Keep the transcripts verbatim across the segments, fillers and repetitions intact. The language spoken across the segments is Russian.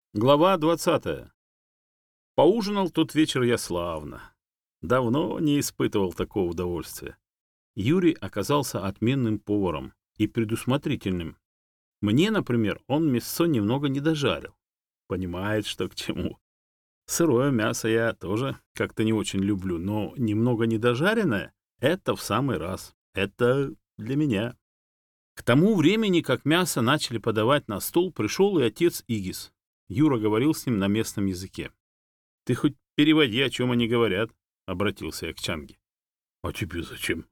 Глава двадцатая. Поужинал тот вечер я славно. Давно не испытывал такого удовольствия. Юрий оказался отменным поваром и предусмотрительным. Мне, например, он мясо немного не дожарил. Понимает, что к чему. Сырое мясо я тоже как-то не очень люблю, но немного недожаренное — это в самый раз. Это для меня. К тому времени, как мясо начали подавать на стол, пришел и отец Игис. Юра говорил с ним на местном языке. — Ты хоть переводи, о чем они говорят, — обратился я к Чанге. — А тебе зачем?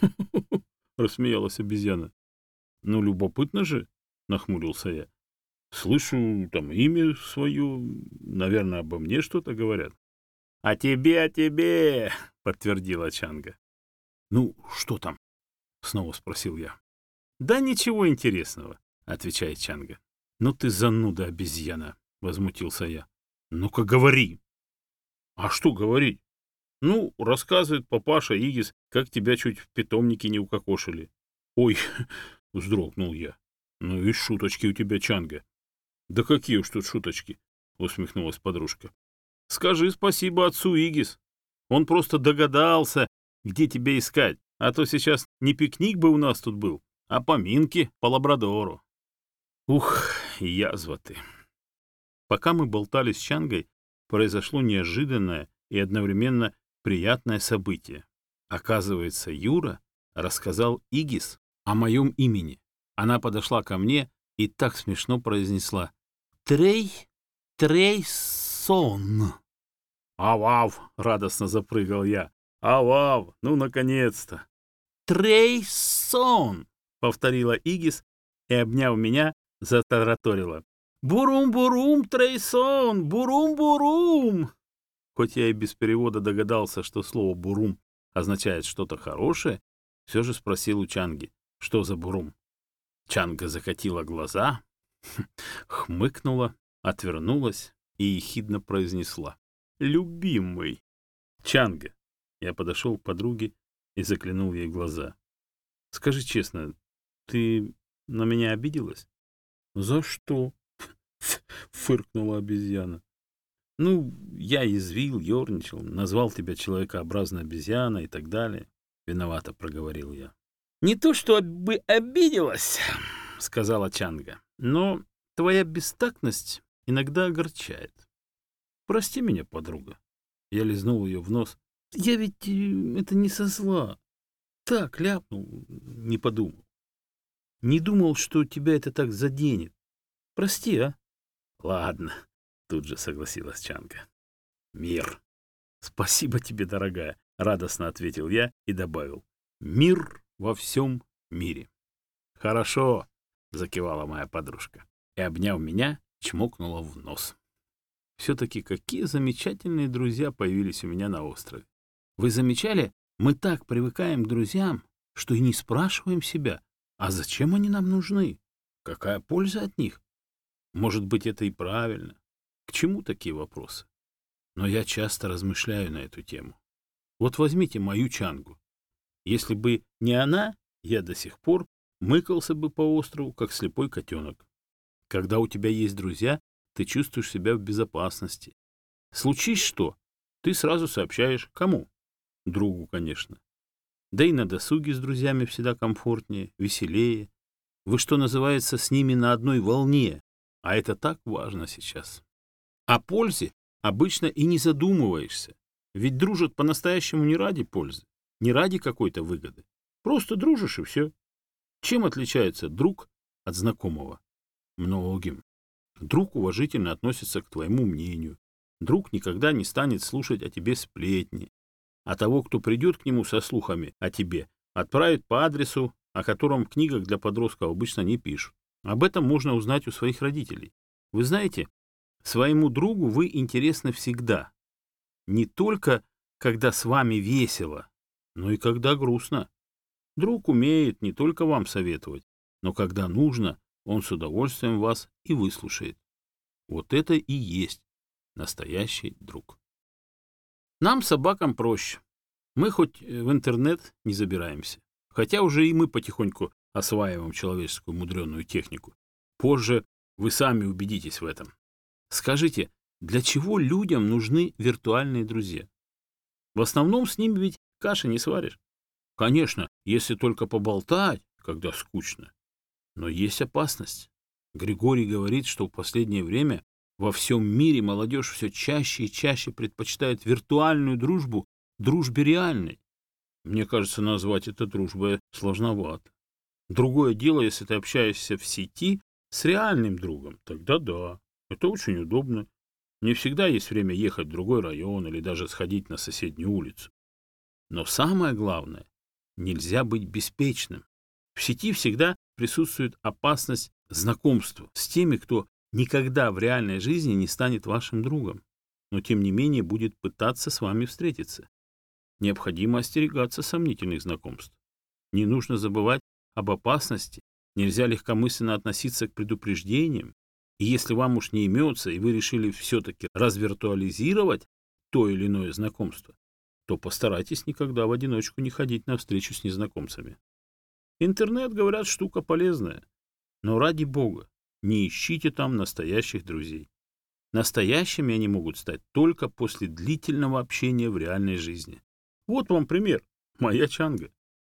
— рассмеялась обезьяна. — Ну, любопытно же, — нахмурился я. — Слышу там имя свое, наверное, обо мне что-то говорят. — А тебе, о тебе, — подтвердила Чанга. — Ну, что там? — снова спросил я. — Да ничего интересного, — отвечает Чанга. — Ну ты зануда, обезьяна, — возмутился я. — Ну-ка говори. — А что говорить? Ну, рассказывает папаша Игис, как тебя чуть в питомнике не укокошили. — Ой, — вздрогнул я. — Ну и шуточки у тебя, Чанга. — Да какие уж тут шуточки, — усмехнулась подружка. — Скажи спасибо отцу Игис. Он просто догадался, где тебя искать, а то сейчас не пикник бы у нас тут был, а поминки по лабрадору. Ух, язва ты. Пока мы болтали с Чангой, произошло неожиданное и одновременно приятное событие. Оказывается, Юра рассказал Игис о моем имени. Она подошла ко мне и так смешно произнесла: «Трей, Трейсон». «Ав-ав!» — радостно запрыгал я. «Ав-ав! Ну, наконец-то!» «Трейсон!» — повторила Игис и, обняв меня, затараторила: «Бурум-бурум, Трейсон! Бурум-бурум!» Хоть я и без перевода догадался, что слово «бурум» означает что-то хорошее, все же спросил у Чанги, что за бурум. Чанга закатила глаза, хмыкнула, отвернулась и ехидно произнесла: «Любимый!» «Чанга!» Я подошел к подруге и заглянул ей в глаза. «Скажи честно, ты на меня обиделась?» «За что?» — фыркнула обезьяна. «Ну, я язвил, ерничал, назвал тебя человекообразной обезьяной и так далее». Виновато проговорил я. «Не то, что бы обиделась», — сказала Чанга, «но твоя бестактность иногда огорчает. Прости меня, подруга». Я лизнул ее в нос. «Я ведь э, это не со зла. Так ляпнул, не подумал. Не думал, что тебя это так заденет. Прости, а?» «Ладно», — тут же согласилась Чанга. «Мир». «Спасибо тебе, дорогая», — радостно ответил я и добавил: «Мир во всем мире». «Хорошо», — закивала моя подружка и, обняв меня, чмокнула в нос. Все-таки какие замечательные друзья появились у меня на острове. Вы замечали, мы так привыкаем к друзьям, что и не спрашиваем себя, а зачем они нам нужны? Какая польза от них? Может быть, это и правильно. К чему такие вопросы? Но я часто размышляю на эту тему. Вот возьмите мою Чангу. Если бы не она, я до сих пор мыкался бы по острову, как слепой котенок. Когда у тебя есть друзья, ты чувствуешь себя в безопасности. Случись что, ты сразу сообщаешь кому? Другу, конечно. Да и на досуге с друзьями всегда комфортнее, веселее. Вы, что называется, с ними на одной волне, а это так важно сейчас. О пользе обычно и не задумываешься, ведь дружат по-настоящему не ради пользы, не ради какой-то выгоды. Просто дружишь и все. Чем отличается друг от знакомого? Многим. Друг уважительно относится к твоему мнению. Друг никогда не станет слушать о тебе сплетни. А того, кто придет к нему со слухами о тебе, отправит по адресу, о котором в книгах для подростков обычно не пишут. Об этом можно узнать у своих родителей. Вы знаете, своему другу вы интересны всегда. Не только когда с вами весело, но и когда грустно. Друг умеет не только вам советовать, но когда нужно, он с удовольствием вас и выслушает. Вот это и есть настоящий друг. Нам, собакам, проще. Мы хоть в интернет не забираемся, хотя уже и мы потихоньку осваиваем человеческую мудреную технику. Позже вы сами убедитесь в этом. Скажите, для чего людям нужны виртуальные друзья? В основном с ними ведь каши не сваришь. Конечно, если только поболтать, когда скучно. Но есть опасность. Григорий говорит, что в последнее время во всем мире молодежь все чаще и чаще предпочитает виртуальную дружбу дружбе реальной. Мне кажется, назвать это дружбой сложновато. Другое дело, если ты общаешься в сети с реальным другом, тогда да, это очень удобно. Не всегда есть время ехать в другой район или даже сходить на соседнюю улицу. Но самое главное, нельзя быть беспечным. В сети всегда присутствует опасность знакомства с теми, кто никогда в реальной жизни не станет вашим другом, но тем не менее будет пытаться с вами встретиться. Необходимо остерегаться сомнительных знакомств. Не нужно забывать об опасности, нельзя легкомысленно относиться к предупреждениям, и если вам уж не имется, и вы решили все-таки развиртуализировать то или иное знакомство, то постарайтесь никогда в одиночку не ходить на встречу с незнакомцами. Интернет, говорят, штука полезная, но ради бога, не ищите там настоящих друзей. Настоящими они могут стать только после длительного общения в реальной жизни. Вот вам пример. Моя Чанга.